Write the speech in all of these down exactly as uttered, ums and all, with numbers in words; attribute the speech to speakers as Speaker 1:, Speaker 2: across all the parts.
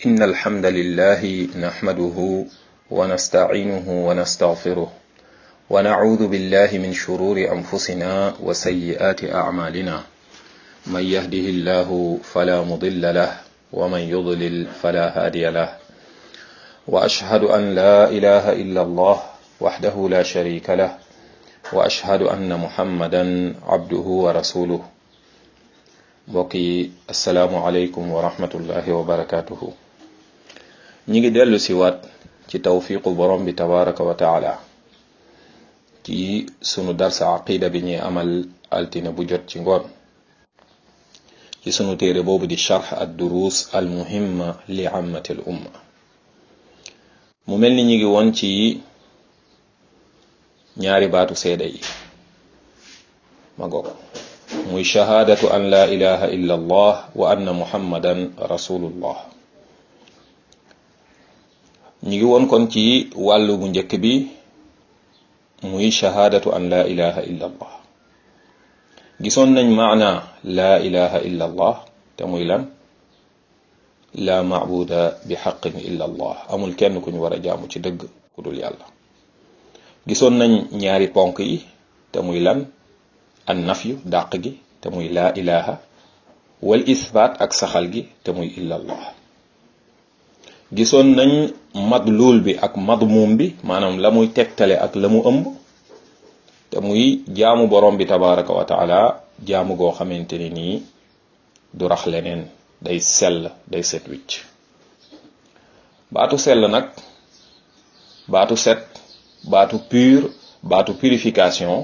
Speaker 1: إن الحمد لله نحمده ونستعينه ونستغفره ونعوذ بالله من شرور أنفسنا وسيئات أعمالنا من يهده الله فلا مضل له ومن يضلل فلا هادي له وأشهد أن لا إله إلا الله وحده لا شريك له وأشهد أن محمدا عبده ورسوله mbokki asalaamualeykum wa rahmatullahi wa barakatuhu ñi ngi dellu si waat ci tawfiqu borom bi tabaraka wa taala ci sunu darsa aqida bi ñuy amal altine bu jot ci ngoon ci sunu téere boobu di charx ad durus al muhimma li ammati al umma mu mel ni ñi ngi woon ci ñaari baatu seede yi ma goog muy shahaadatu an la ilaha illa allah wa anna muhammadan rasulullah ñi ngi woon kon ci wàllu bu njëkk bi muy shahaadatu an la ilaha illa allah gisoon nañ maana la ilaha illa allah te muy lan la maabuda bi xaqin illa allah amul kenn ku ñu war a jaamu ci dëgg ku dul yàlla gisoon nañ ñaari ponk yi te muy lan an nafyu dàq gi te muy laa ilaha wal isbaat ak saxal gi te muy illa allah gisoon nañ madluul bi ak madmuum bi maanaam la muy tegtale ak la mu ëmb te muy jaamu borom bi tabaraka wa taala jaamu goo xamante ne nii du rax leneen day sell day set wicc baatu sell nag baatu set baatu pur baatu purification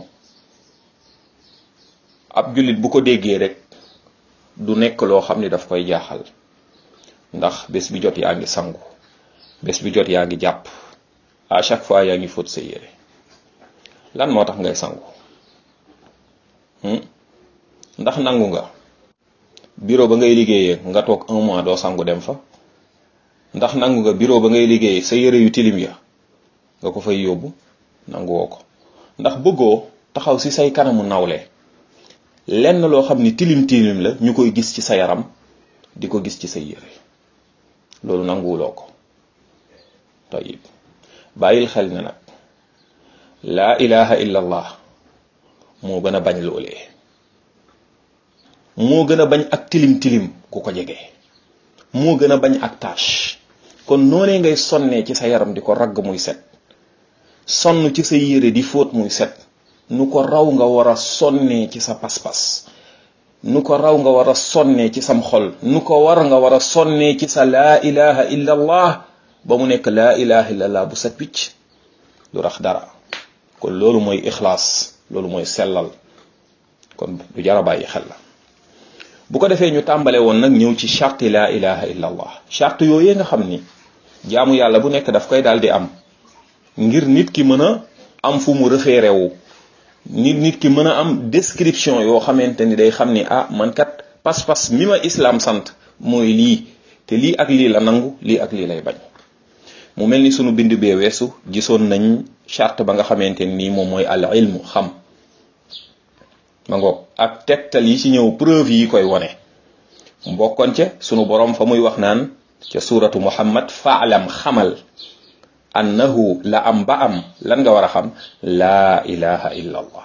Speaker 1: ab jullit bu ko déggee rek du nekk loo xam ni daf koy jaaxal ndax bés bi jot yaa ngi sangu bés bi jot yaa ngi jàpp à chaque fois yaa ngi fóot sa yére lan moo tax ngay sangu ndax nangu nga bureau ba ngay liggéeyee nga toog un mois doo sangu dem fa ndax nangu nga bureau ba ngay liggéeyee sa yére yu tilim ya nga ko fay yóbbu nanguwoo ko ndax bëggoo taxaw ci say kanamu nawle lenn loo xam ni tilim tilim la ñu koy gis ci sa yaram di ko gis ci sa yére loolu nanguwuloo ko tayib bàyyil xel ne nag laa ilaha illa allah moo gën a bañ loolee moo gën a bañ ak tilim tilim ku ko jege moo gën a bañ ak tâche kon noonee ngay sonnee ci sa yaram di ko ragg muy set sonn ci sa yére di fóot muy set nu ko raw nga war a sonnee ci sa pas-pas nu ko raw nga war a sonnee ci sam xol nu ko war nga war a sonnee ci sa laa ilaha illa allah ba mu nekk laa ilaha illa allah bu set wicc lu rax dara kon loolu mooy ixlaas loolu mooy sellal kon du jara bàyyi xel la bu ko defee ñu tàmbale woon nag ñëw ci charte laa ilaha illa allah charte yooyee nga xam ni jaamu yàlla bu nekk daf koy daal di am ngir nit ki mën a am fu mu référé wu nit nit ki mën a am description yoo xamante ni day xam ni ah man kat pas-pas mi ma islam sant mooy lii te lii ak lii la nangu lii ak lii lay bañ mu mel ni sunu bind bee weesu gisoon nañ charte ba nga xamante ni moom mooy al ilmu xam ma ngoog ak tegtal yi ci ñëw preuve yi koy wone mbokkoon ca sunu borom fa muy wax naan ca suratu muhammad faalam xamal annahu la am ba am lan nga war a xam laa ilaha illa allah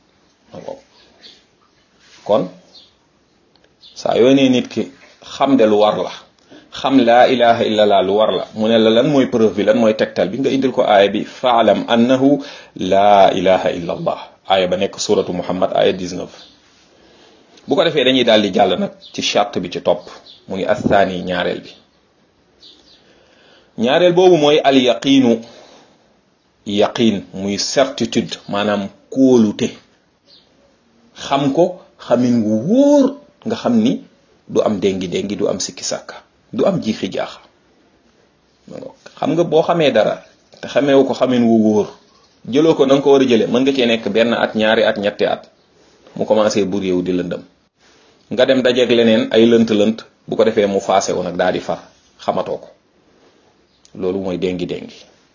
Speaker 1: kon saa yoo nee nit ki xam de lu war la xam laa ilaha illa allah lu war la mu ne la lan mooy preuve bi lan mooy tegtal bi nga indil ko aaya bi faalam annahu laa ilaha illa allah aaya ba nekk suratu muhammad aaya dix-neuf bu ko defee dañuy daal di jàll nag ci charte bi ci topp muy athani ñaareel bi ñaareel boobu mooy al yaqiinu yaqiin muy certitude maanaam kóolute xam ko xamin wu wóor nga xam ni du am déngi déngi du am sikki sàkka du am jiixi jaaxa xam nga boo xamee dara te xameewu ko xamin wu wóor jëloo ko na nga ko war a jëlee mën nga cee nekk benn at ñaari at ñetti at mu commencé bur yow di lëndëm nga dem dajeeg leneen ay lënt lënt bu ko defee mu faase wu nag daal di far xamatoo ko loolu mooy déngi déngi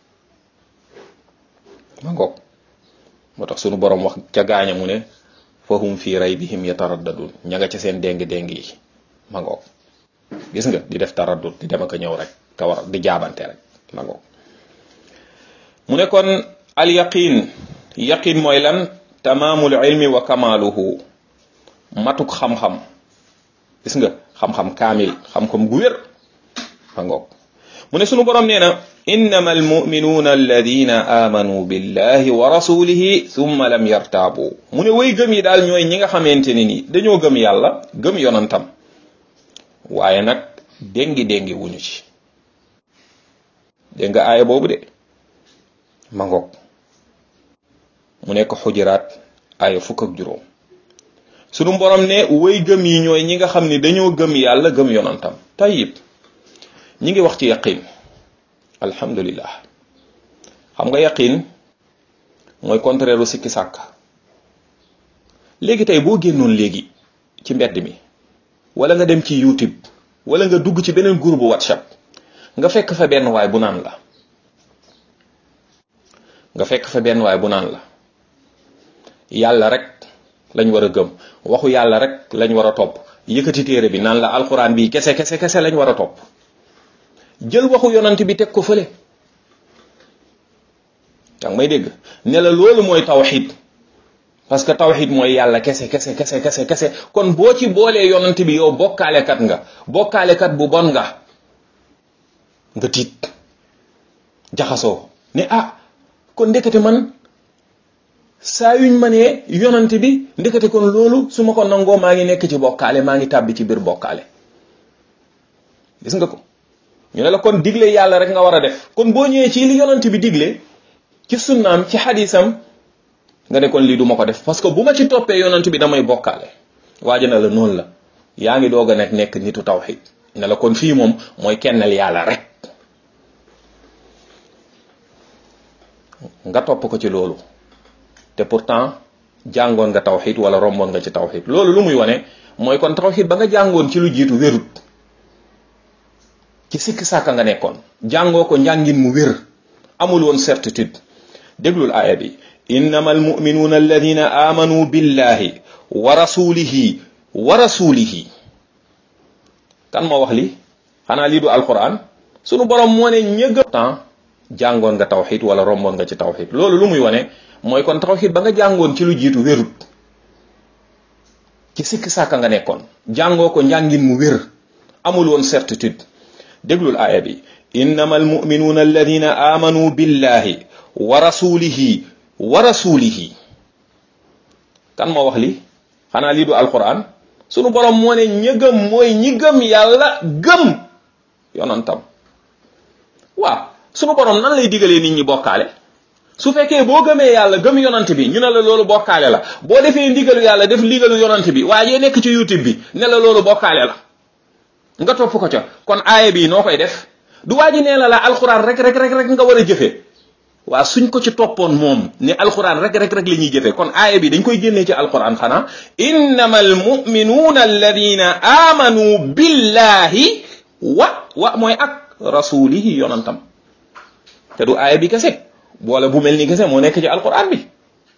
Speaker 1: ma ngoog moo tax sunu borom wax ca gaaña mu ne fahum fi raybihim yataraddadun ña nga ca seen déng déng yi ma ngoog gis nga di def taraddud di dem ak a ñëw rek te war di jaabante rek ma ngoog mu ne kon al yaqin yaqin mooy lan tamaamul ilmi wa kamaaluhu matuk xam-xam gis nga xam-xam kaamil xam-xam gu wér ma ngoog mu ne sunu borom nee na innama almuminuuna alladina amanu billahi wa rasulihi thumma lam yartaabu mu ne way gëm yi daal ñooy ñi nga xamante ne ni dañoo gëm yàlla gëm yonantam waaye nag déngi déngi wuñu ci dégg nga aaya boobu de ma ngoog mu nekk xujuraat aaya fukk ak juróom sunu borom ne way gëm yi ñooy ñi nga xam ne dañoo gëm yàlla gëm yonantam tayyib ñi ngi wax ci yaqin alhamdulillah xam nga yaqin mooy contraire u sikki sàkk léegi tey boo génnoon léegi ci mbedd mi wala nga dem ci YouTube wala nga dugg ci beneen groupe WhatsApp nga fekk fa benn waay bu naan la nga fekk fa benn waay bu naan la yàlla rek lañ war a gëm waxu yàlla rek lañ war a topp yëkkati téere bi naan la alxuraan bi kese kese kese lañ war a topp jël waxu yonant bi teg ko fële yaa ngi may dégg ne la loolu mooy tawxid parce que tawxid mooy yàlla kese kese kese kese kese kon boo ci boolee yonant bi yow bokkaalekat nga bokkaalekat bu bon nga nga tiit jaxasoo ne ah kon ndekete man saa yuñ ma nee yonant bi ndekete kon loolu su ma ko nangoo maa ngi nekk ci bokkaale maa ngi tàbbi ci biir bokkaale gis nga ko ñu ne la kon digle yàlla rek nga war a def kon boo ñëwee ci li yonant bi digle ci sunnaam ci xadisam nga ne kon lii du ma ko def parce que bu ma ci toppee yonant bi damay bokkaale waaja na la noonu la yaa ngi doog a nekk nekk nitu tawxid ne la kon fii moom mooy kennal yàlla rek nga topp ko ci loolu te pourtant jàngoon nga tawxid wala romboon nga ci tawxid loolu lu muy wane mooy kon tawxid ba nga jàngoon ci lu jiitu wérut ci sikki sàkka nga nekkoon jàngoo ko njàngin mu wér amul woon certitude déglul aaya bi innama almuminuuna alladina amanu billahi wa rasulihi wa rasulihi kan moo wax li xanaa lii du alquran sunu borom moo ne ñëgg temps jàngoon nga tawxid wala romboon nga ci tawxid loolu lu muy wane mooy kon tawxid ba nga jàngoon ci lu jiitu wérut ci sikki sàkka nga nekkoon jàngoo ko njàngin mu wér amul woon certitude déglul aaya bi innama almuminuuna alladina amanu billahi wa rasulihi wa rasulihi kan moo wax li xanaa lii du alquran sunu borom moo ne ña gëm mooy ñi gëm yàlla gëm yonantam waaw sunu borom nan lay digalee nit ñi bokkaale su fekkee boo gëmee yàlla gëm yonant bi ñu ne la loolu bokkaale la boo defee ndigalu yàlla def ndigalu yonant bi waaye nekk ci YouTube bi ne la loolu bokkaale la nga topp ko ca kon aaya bi noo koy def du waa ji nee la la alxuraan rek rek rek rek nga war a jëfee waa suñ ko ci toppoon moom ne alxuraan rek rek rek la ñuy jëfee kon aaya bi dañ koy génnee ci alxuraan xanaa innama almuminuuna alladina amanu billahi wa wa mooy ak rasulihi yonantam te du aaya bi kese boole bu mel ni kese moo nekk ci alxuraan bi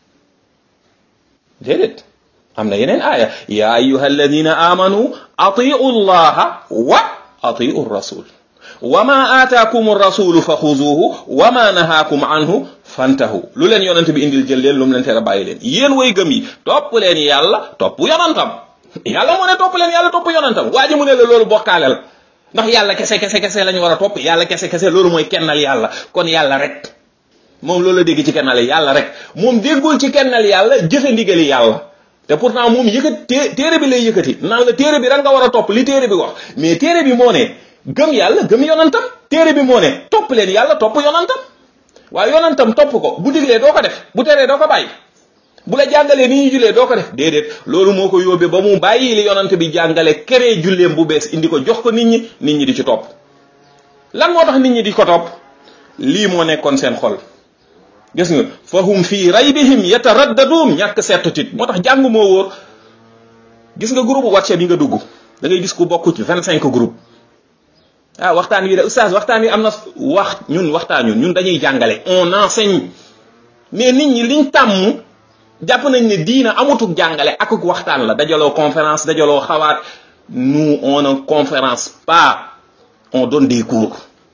Speaker 1: déedéet am na yeneen aaya ya ayuha alladina amanu atiu llaha wa atiu rasul wa ma aataakum rasulu fa xuzuhu wa ma nahaakum anhu fantahu lu leen yonent bi indil jël leen lu mu leen tere bàyyi leen yéen way gëm yi topp leen yàlla topp yonantam yàlla mu ne topp leen yàlla topp yonantam waa ji mu ne la loolu bokkaale la ndax yàlla kese kese kese lañu war a topp yàlla kese kese loolu mooy kennal yàlla kon yàlla rek moom loolu la dégg ci kennal yàlla rek moom déggul ci kennal yàlla jëfe ndigali yàlla te pourtant moom yëkkat té téere bi lay yëkkati naan la téere bi rek nga war a topp li téere bi wax mais téere bi moo ne gëm yàlla gëm yonantam téere bi moo ne topp leen yàlla topp yonantam waaye yonantam topp ko bu diglee doo ko def bu teree doo ko bàyyi bu la jàngalee ni ñuy jullee doo ko def déedéet loolu moo ko yóbbee ba mu bàyyi li yonant bi jàngale keree julleem bu bees indi ko jox ko nit ñi nit ñi di ci topp lan moo tax nit ñi di ko topp lii moo nekkoon seen xol gis nga fahum fii raybihim yataraddaduun ñàkk certitude moo tax jàng moo wóor gis nga groupe WhatsApp yi nga dugg da ngay gis ku bokk ci vingt cinq groupe ah waxtaan wi de oustaz waxtaan wi am na wax ñun waxtaan ñun ñun dañuy jàngale on enseigne mais nit ñi liñ tàmm jàpp nañ ne diina amutuk jàngale akuk waxtaan la dajaloo conférence dajaloo xawaat nous on ne conférence pas, on donne des cours,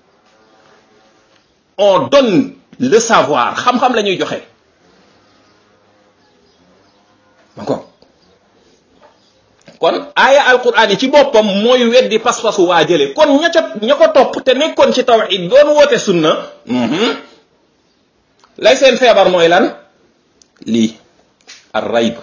Speaker 1: on donne le savoir, xam-xam la ñuy joxe. d'accord kon aaya alquran yi ci boppam mooy weddi pas-pasu waa jële kon ña ca ña ko topp te nekkoon ci tawhid doon woote sunna lay seen feebar mooy lan lii ar rayb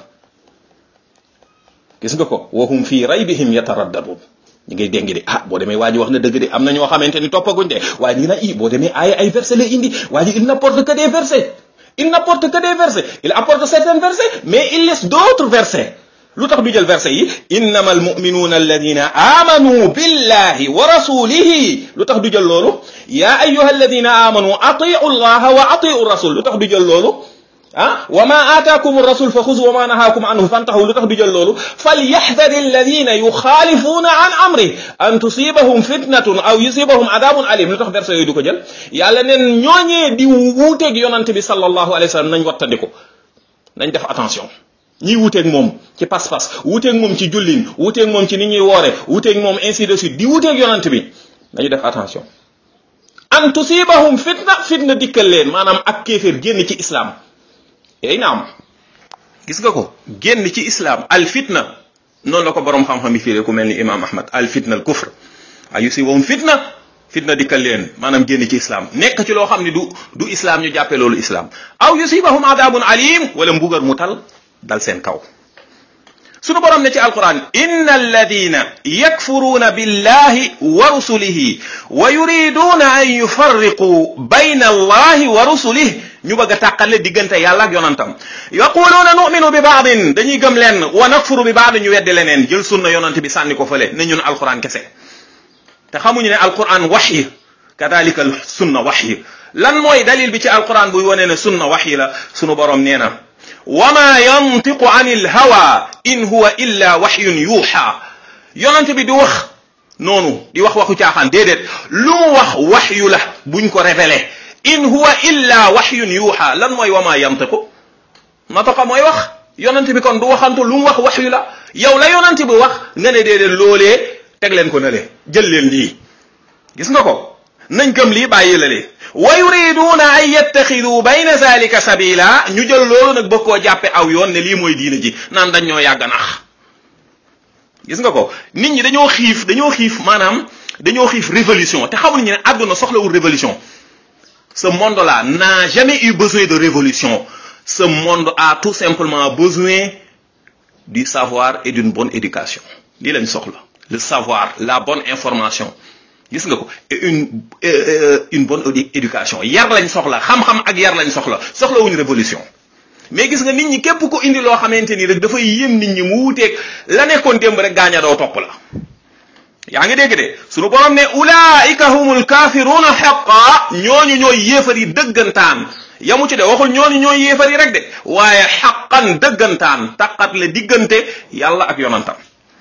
Speaker 1: gis nga ko wahum fii raybihim yataraddadun ñi ngay déngi de ah boo demee waa ji wax na dëgg de am na ñoo xamante ni toppaguñ de waa ji na i boo demee aaya ay versets lay indi waa ji il n'apporte que des versets il n'apporte que des versets il apporte certains versets mais il laisse d'autres versets lu tax du jël versets yi innama almu'minuna alladina amanu billahi wa rasulihi lu tax du jël loolu ya ayyuha alladina amanu atiu allaha wa atiu rasul lu tax du jël loolu ah wa ma ataakum ar-rasul fa xuzu wa ma nahaakum anhu fantahu lu tax du jël loolu falyahdhar alladhina yukhalifuna an amri an tusibahum fitnatun aw yusibahum adabun alim lu tax verset yooyu du ko jël yàlla neen ñooñee di wuuteeg yonante bi sallallahu alayhi wa sallam nañ wattandiko nañ def attention ñiy wuuteeg moom ci pas-pas wuuteeg moom ci jullin wuuteeg moom ci ni ñuy woore wuuteeg moom ainsi de suite di wuuteeg yonante bi nañu def attention an tusibahum fitna fitna dikkal leen maanaam ak kéeféer génn ci islam ey naam gis nga ko génn ci islam al fitna noonu la ko borom xam-xam yi firee ku mel ni imam ahmad al fitna al kufr ay yusibahum fitna fitna dikkal leen maanaam génn ci islam nekk ci loo xam ne du du islam ñu jàppee loolu islam aw yusibahum adabun alim wala mbugar mu tal dal seen kaw sunu borom ne ci alquran inna alladina yakfuruna billahi wa rusulihi wa yuriduna an yufarriqu bayna allahi wa rusulihi ñu bëgg a tàqale diggante yàlla ak yonantam yaquluuna nu'minu bi baadin dañuy gëm leen wa nakfuru bi baadin ñu weddi leneen jël sunna yonant bi sànni ko fële ne ñun alquran kese te xamuñu ne alquran waxyi kadalika sunna waxyi lan mooy dalil bi ci alquran buy wone ne sunna waxyi la sunu borom nee na wa ma yantiqu anil hawa in huwa illa waxyun yuuxa yonant bi di wax noonu di wax waxu caaxaan déedéet lu mu wax waxyu la buñ ko révélé in huwa illa waxyun yuuxa lan mooy wa ma yantiqu nataqa mooy wax yonant bi kon du waxantu lu mu wax waxyu la yow la yonant bi wax nga ne déedéet loolee teg leen ko na le jël leen lii gis nga ko nañ gëm lii bàyyi la lee wa yuriduna an yattaxidu bayna zalika sabila ñu jël loolu nag bëgg koo jàppe aw yoon ne lii mooy diina ji naan dañ ñoo yàgg nax gis nga ko nit ñi dañoo xiif dañoo xiif maanaam dañoo xiif révolution te xamuñu ne àdduna soxlawul révolution ce monde là n'a jamais eu besoin de révolution ce monde a tout simplement besoin du savoir et d'une bonne éducation lii lañ soxla le savoir la bonne information gis nga ko et une euh, une bonne éducation yar lañ soxla xam-xam ak yar lañ soxla soxlawuñu révolution mais gis nga nit ñi képp ko indi loo xamante ni rek dafay yéem nit ñi mu wuteeg la nekkoon démb rek gaaña doo topp la yaa ngi dégg de sunu borom ne ulaika humul kafiruna xaqa ñooñu ñooy yéefar yi dëggantaan yamu ci de waxul ñooñu ñooy yéefar yi rek de waaye xaqan dëggantaan taqat le diggante yàlla ak yonantam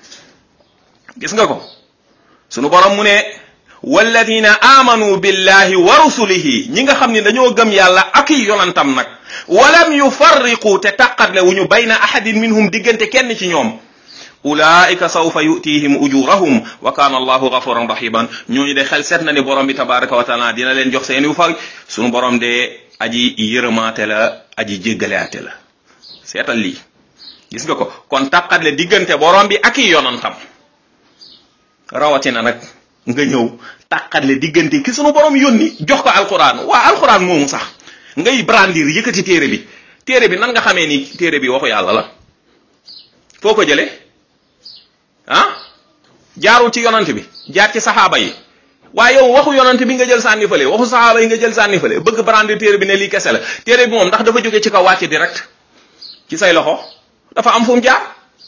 Speaker 1: gis nga ko sunu borom mu ne walladina amanu billahi wa rusulihi ñi nga xam ne dañoo gëm yàlla ak yonantam nag walam yufarriqu te taqatle wu ñu bayna ahadin minhum diggante kenn ci ñoom ulaika sawfa yutihim ujurahum wa kana allahu ghafuran rahiman ñooñu de xel seet na ni borom bi tabaraka wa taala dina leen jox seen yu fay sunu borom de aji yërëmaate la aji jéggalaate la seetal lii gis nga ko kon taqatle diggante borom bi ak yonantam rawatina nag nga ñëw tàqatle diggante ki sunu borom yónni jox ko alquran waa alquran moomu sax ngay brandir yëkkati téere bi téere bi nan nga xamee ni téere bi waxu yàlla la foo ko jëlee ah jaarul ci yonant bi jaar ci saxaaba yi waaye yow waxu yonant bi nga jël sànni fële waxu saxaaba yi nga jël sànni fële bëgg brandir téere bi ne lii kese la téere bi moom ndax dafa jóge ci kaw wàcce direct ci say loxo dafa am fu mu jaar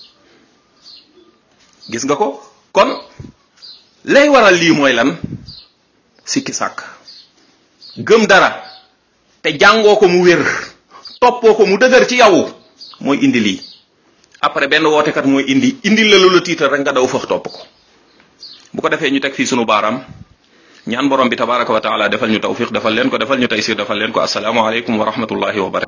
Speaker 1: gis nga ko kon lay waral lii mooy lan sikki sàkk gëm dara te jàngoo ko mu wér toppoo ko mu dëgër ci yow mooy indi lii après benn wootekat mooy indi indi la lu la tiital rek nga daw fëx topp ko bu ko defee ñu teg fii sunu baaraam ñaan borom bi tabaraka wa taala defal ñu tawfiq defal leen ko defal ñu taysir defal leen ko assalaamu aleykum wa rahmatullahi wa barakatuh